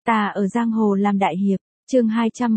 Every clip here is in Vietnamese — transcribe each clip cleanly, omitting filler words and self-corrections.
Ta ở giang hồ làm đại hiệp, chương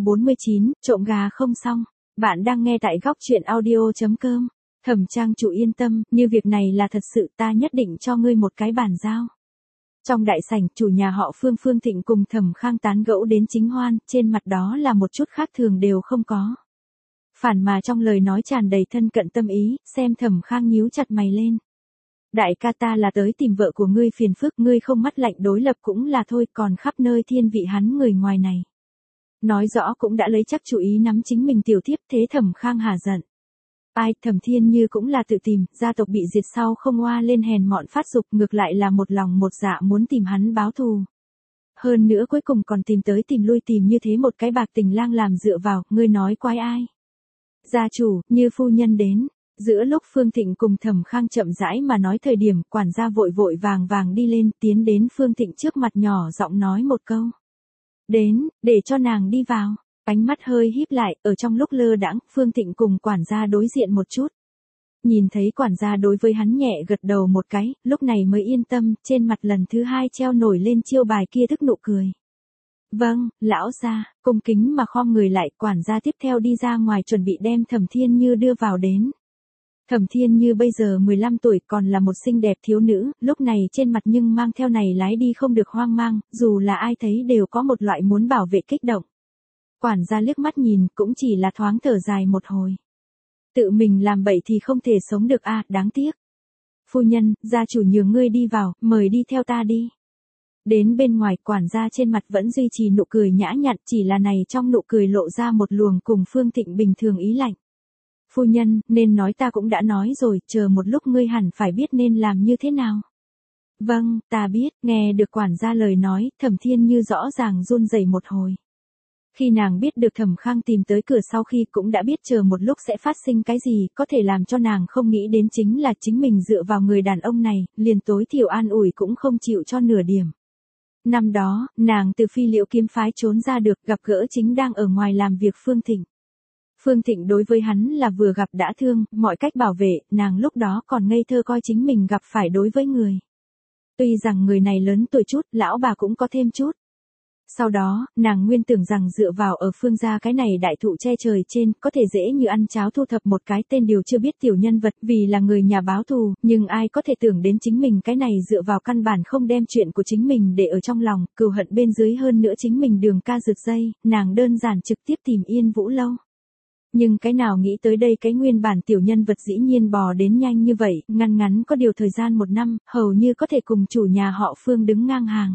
249, trộm gà không xong. Bạn đang nghe tại góc truyện audio.com. Thẩm Trang chủ yên tâm, như việc này là thật sự, ta nhất định cho ngươi một cái bàn giao. Trong đại sảnh, chủ nhà họ Phương Thịnh cùng Thẩm Khang tán gẫu đến chính hoan, trên mặt đó là một chút khác thường đều không có. Phản mà trong lời nói tràn đầy thân cận tâm ý, xem Thẩm Khang nhíu chặt mày lên. Đại ca, ta là tới tìm vợ của ngươi phiền phức, ngươi không mắt lạnh đối lập cũng là thôi, còn khắp nơi thiên vị hắn người ngoài này. Nói rõ cũng đã lấy chắc chủ ý nắm chính mình tiểu thiếp, thế Thẩm Khang hả giận. Ai, Thẩm Thiên Như cũng là tự tìm, gia tộc bị diệt sau không oa lên hèn mọn phát dục, ngược lại là một lòng một dạ muốn tìm hắn báo thù. Hơn nữa cuối cùng còn tìm tới tìm lui tìm như thế một cái bạc tình lang làm dựa vào, ngươi nói quái ai. Gia chủ, Như phu nhân đến. Giữa lúc Phương Thịnh cùng Thẩm Khang chậm rãi mà nói thời điểm, quản gia vội vội vàng đi lên, tiến đến Phương Thịnh trước mặt nhỏ giọng nói một câu. Đến, để cho nàng đi vào. Ánh mắt hơi híp lại, ở trong lúc lơ đãng, Phương Thịnh cùng quản gia đối diện một chút. Nhìn thấy quản gia đối với hắn nhẹ gật đầu một cái, lúc này mới yên tâm, trên mặt lần thứ hai treo nổi lên chiêu bài kia thức nụ cười. Vâng, lão gia, cung kính mà khom người lại, quản gia tiếp theo đi ra ngoài chuẩn bị đem Thẩm Thiên Như đưa vào đến. Thẩm Thiên Như bây giờ 15 tuổi, còn là một xinh đẹp thiếu nữ, lúc này trên mặt nhưng mang theo này lái đi không được hoang mang, dù là ai thấy đều có một loại muốn bảo vệ kích động. Quản gia liếc mắt nhìn, cũng chỉ là thoáng thở dài một hồi. Tự mình làm bậy thì không thể sống được a, đáng tiếc. Phu nhân, gia chủ nhường ngươi đi vào, mời đi theo ta đi. Đến bên ngoài, quản gia trên mặt vẫn duy trì nụ cười nhã nhặn, chỉ là này trong nụ cười lộ ra một luồng cùng Phương Thịnh bình thường ý lạnh. Phu nhân, nên nói ta cũng đã nói rồi, chờ một lúc ngươi hẳn phải biết nên làm như thế nào. Vâng, ta biết, nghe được quản gia lời nói, Thẩm Thiên Như rõ ràng run rẩy một hồi. Khi nàng biết được Thẩm Khang tìm tới cửa sau khi cũng đã biết chờ một lúc sẽ phát sinh cái gì, có thể làm cho nàng không nghĩ đến chính là chính mình dựa vào người đàn ông này, liền tối thiểu an ủi cũng không chịu cho nửa điểm. Năm đó, nàng từ Phi Liễu kiếm phái trốn ra được, gặp gỡ chính đang ở ngoài làm việc Phương Thịnh. Phương Thịnh đối với hắn là vừa gặp đã thương, mọi cách bảo vệ, nàng lúc đó còn ngây thơ coi chính mình gặp phải đối với người. Tuy rằng người này lớn tuổi chút, lão bà cũng có thêm chút. Sau đó, nàng nguyên tưởng rằng dựa vào ở Phương gia cái này đại thụ che trời trên, có thể dễ như ăn cháo thu thập một cái tên điều chưa biết tiểu nhân vật vì là người nhà báo thù, nhưng ai có thể tưởng đến chính mình cái này dựa vào căn bản không đem chuyện của chính mình để ở trong lòng, cừu hận bên dưới hơn nữa chính mình đường ca rực dây, nàng đơn giản trực tiếp tìm Yên Vũ Lâu. Nhưng cái nào nghĩ tới đây cái nguyên bản tiểu nhân vật dĩ nhiên bò đến nhanh như vậy, ngắn có điều thời gian 1 năm, hầu như có thể cùng chủ nhà họ Phương đứng ngang hàng.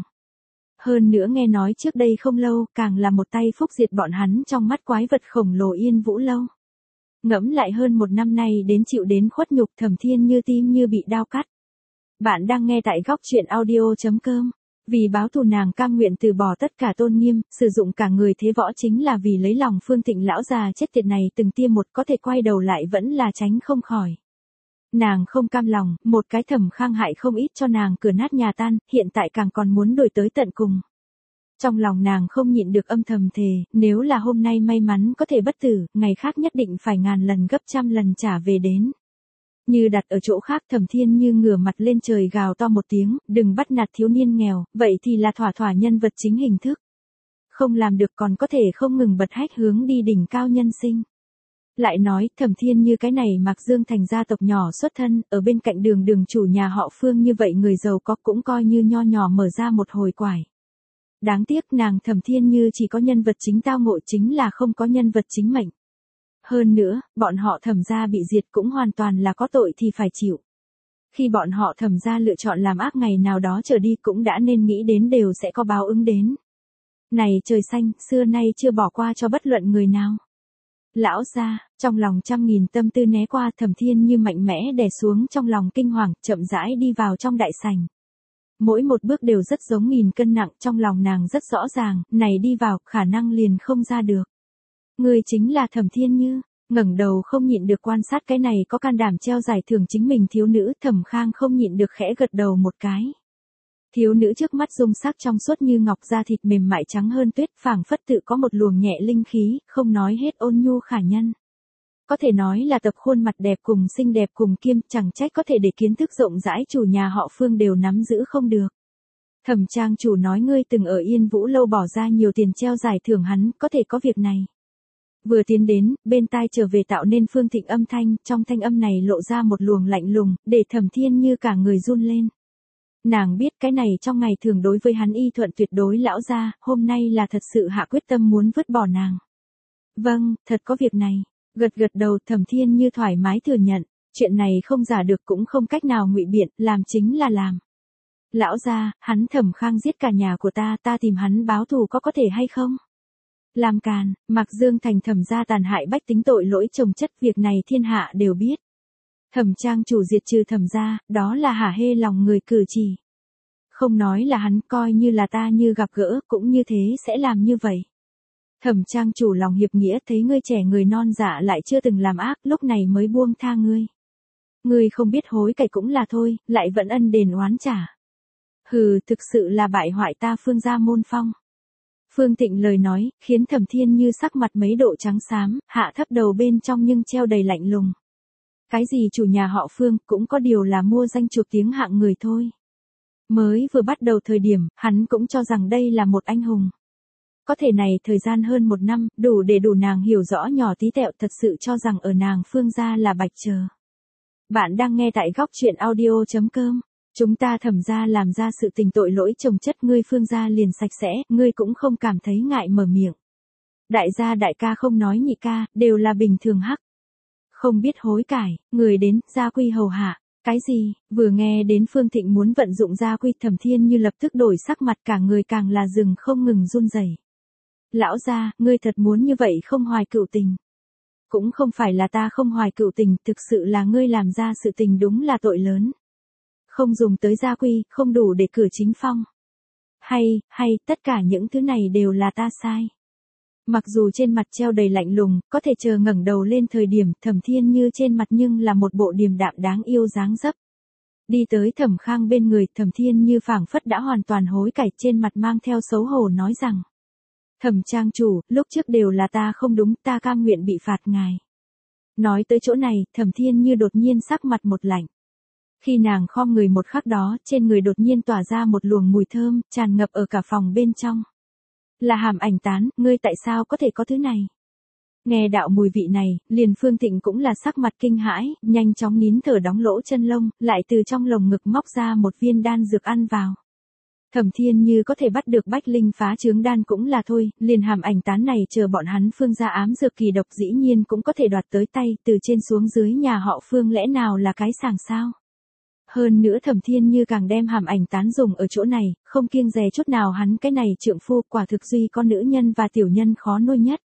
Hơn nữa nghe nói trước đây không lâu, càng là một tay phúc diệt bọn hắn trong mắt quái vật khổng lồ Yên Vũ Lâu. Ngẫm lại hơn 1 năm nay đến chịu đến khuất nhục, Thẩm Thiên Như tim như bị đao cắt. Bạn đang nghe tại góc truyện audio.com. Vì báo thù nàng cam nguyện từ bỏ tất cả tôn nghiêm, sử dụng cả người thế võ chính là vì lấy lòng Phương Thịnh lão già chết tiệt này từng tia một có thể quay đầu lại vẫn là tránh không khỏi. Nàng không cam lòng, một cái Thẩm Khang hại không ít cho nàng cửa nát nhà tan, hiện tại càng còn muốn đuổi tới tận cùng. Trong lòng nàng không nhịn được âm thầm thề, nếu là hôm nay may mắn có thể bất tử, ngày khác nhất định phải ngàn lần gấp trăm lần trả về đến. Như đặt ở chỗ khác, Thẩm Thiên Như ngửa mặt lên trời gào to một tiếng, đừng bắt nạt thiếu niên nghèo, vậy thì là thỏa nhân vật chính hình thức. Không làm được còn có thể không ngừng bật hách hướng đi đỉnh cao nhân sinh. Lại nói, Thẩm Thiên Như cái này Mạc Dương thành gia tộc nhỏ xuất thân, ở bên cạnh đường chủ nhà họ Phương như vậy người giàu có cũng coi như nho nhỏ mở ra một hồi quải. Đáng tiếc nàng Thẩm Thiên Như chỉ có nhân vật chính tao ngộ chính là không có nhân vật chính mệnh. Hơn nữa, bọn họ Thẩm gia bị diệt cũng hoàn toàn là có tội thì phải chịu. Khi bọn họ Thẩm gia lựa chọn làm ác ngày nào đó trở đi cũng đã nên nghĩ đến đều sẽ có báo ứng đến. Này trời xanh, xưa nay chưa bỏ qua cho bất luận người nào. Lão gia, trong lòng trăm nghìn tâm tư né qua, Thẩm Thiên Như mạnh mẽ đè xuống trong lòng kinh hoàng, chậm rãi đi vào trong đại sảnh. Mỗi một bước đều rất giống nghìn cân nặng, trong lòng nàng rất rõ ràng, này đi vào, khả năng liền không ra được. Người chính là Thẩm Thiên Như, ngẩng đầu không nhịn được quan sát cái này có can đảm treo giải thưởng chính mình thiếu nữ, Thẩm Khang không nhịn được khẽ gật đầu một cái. Thiếu nữ trước mắt dung sắc trong suốt như ngọc, da thịt mềm mại trắng hơn tuyết, phảng phất tự có một luồng nhẹ linh khí, không nói hết ôn nhu khả nhân. Có thể nói là tập khuôn mặt đẹp cùng xinh đẹp cùng kiêm, chẳng trách có thể để kiến thức rộng rãi chủ nhà họ Phương đều nắm giữ không được. Thẩm trang chủ nói ngươi từng ở Yên Vũ lâu bỏ ra nhiều tiền treo giải thưởng hắn, có thể có việc này. Vừa tiến đến, bên tai trở về tạo nên Phương Thịnh âm thanh, trong thanh âm này lộ ra một luồng lạnh lùng, để Thẩm Thiên Như cả người run lên. Nàng biết cái này trong ngày thường đối với hắn y thuận tuyệt đối lão gia, hôm nay là thật sự hạ quyết tâm muốn vứt bỏ nàng. Vâng, thật có việc này. Gật gật đầu, Thẩm Thiên Như thoải mái thừa nhận, chuyện này không giả được cũng không cách nào ngụy biện, làm chính là làm. Lão gia, hắn Thẩm Khang giết cả nhà của ta tìm hắn báo thù có thể hay không? Làm càn, Mạc Dương Thành Thẩm gia tàn hại bách tính tội lỗi chồng chất, việc này thiên hạ đều biết. Thẩm trang chủ diệt trừ Thẩm gia, đó là hả hê lòng người cử chỉ. Không nói là hắn, coi như là ta như gặp gỡ, cũng như thế sẽ làm như vậy. Thẩm trang chủ lòng hiệp nghĩa, thấy ngươi trẻ người non dạ lại chưa từng làm ác, lúc này mới buông tha ngươi. Ngươi không biết hối cải cũng là thôi, lại vẫn ân đền oán trả. Hừ, thực sự là bại hoại ta Phương gia môn phong. Phương Thịnh lời nói, khiến Thẩm Thiên Như sắc mặt mấy độ trắng xám, hạ thấp đầu bên trong nhưng treo đầy lạnh lùng. Cái gì chủ nhà họ Phương, cũng có điều là mua danh chuộc tiếng hạng người thôi. Mới vừa bắt đầu thời điểm, hắn cũng cho rằng đây là một anh hùng. Có thể này thời gian hơn 1 năm, đủ để đủ nàng hiểu rõ nhỏ tí tẹo, thật sự cho rằng ở nàng Phương gia là bạch chờ. Bạn đang nghe tại góc truyện audio.com. Chúng ta Thẩm gia làm ra sự tình tội lỗi chồng chất, ngươi Phương gia liền sạch sẽ, ngươi cũng không cảm thấy ngại mở miệng. Đại gia đại ca không nói nhị ca, đều là bình thường hắc. Không biết hối cải, người đến, gia quy hầu hạ. Cái gì, vừa nghe đến Phương Thịnh muốn vận dụng gia quy, Thẩm Thiên Như lập tức đổi sắc mặt, cả người càng là rừng không ngừng run rẩy. Lão gia, ngươi thật muốn như vậy không hoài cựu tình. Cũng không phải là ta không hoài cựu tình, thực sự là ngươi làm ra sự tình đúng là tội lớn. Không dùng tới gia quy, không đủ để cử chính phong. Hay, tất cả những thứ này đều là ta sai. Mặc dù trên mặt treo đầy lạnh lùng, có thể chờ ngẩng đầu lên thời điểm, Thẩm Thiên Như trên mặt nhưng là một bộ điềm đạm đáng yêu dáng dấp. Đi tới Thẩm Khang bên người, Thẩm Thiên Như phảng phất đã hoàn toàn hối cải, trên mặt mang theo xấu hổ nói rằng. Thẩm trang chủ, lúc trước đều là ta không đúng, ta cam nguyện bị phạt ngài. Nói tới chỗ này, Thẩm Thiên Như đột nhiên sắc mặt một lạnh. Khi nàng khom người một khắc đó, trên người đột nhiên tỏa ra một luồng mùi thơm, tràn ngập ở cả phòng bên trong. Là Hàm Ảnh Tán, ngươi tại sao có thể có thứ này? Nghe đạo mùi vị này, liền Phương Thịnh cũng là sắc mặt kinh hãi, nhanh chóng nín thở đóng lỗ chân lông, lại từ trong lồng ngực móc ra một viên đan dược ăn vào. Thẩm Thiên Như có thể bắt được Bách Linh phá trướng đan cũng là thôi, liền Hàm Ảnh Tán này chờ bọn hắn Phương gia ám dược kỳ độc dĩ nhiên cũng có thể đoạt tới tay, từ trên xuống dưới nhà họ Phương lẽ nào là cái sàng sao? Hơn nữa Thẩm Thiên Như càng đem Hàm Ảnh Tán dùng ở chỗ này, không kiêng dè chút nào, hắn cái này trượng phu quả thực duy con nữ nhân và tiểu nhân khó nuôi nhất.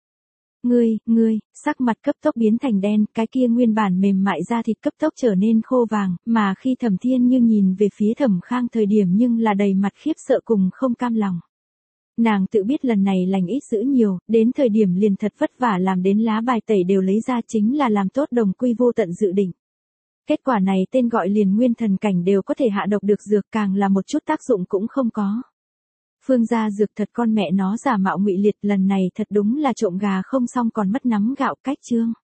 Ngươi, sắc mặt cấp tốc biến thành đen, cái kia nguyên bản mềm mại da thịt cấp tốc trở nên khô vàng, mà khi Thẩm Thiên Như nhìn về phía Thẩm Khang thời điểm nhưng là đầy mặt khiếp sợ cùng không cam lòng. Nàng tự biết lần này lành ít dữ nhiều, đến thời điểm liền thật vất vả làm đến lá bài tẩy đều lấy ra, chính là làm tốt đồng quy vô tận dự định. Kết quả này tên gọi liền nguyên thần cảnh đều có thể hạ độc được dược, càng là một chút tác dụng cũng không có. Phương gia dược thật con mẹ nó giả mạo ngụy liệt, lần này thật đúng là trộm gà không xong còn mất nắm gạo, cách chương.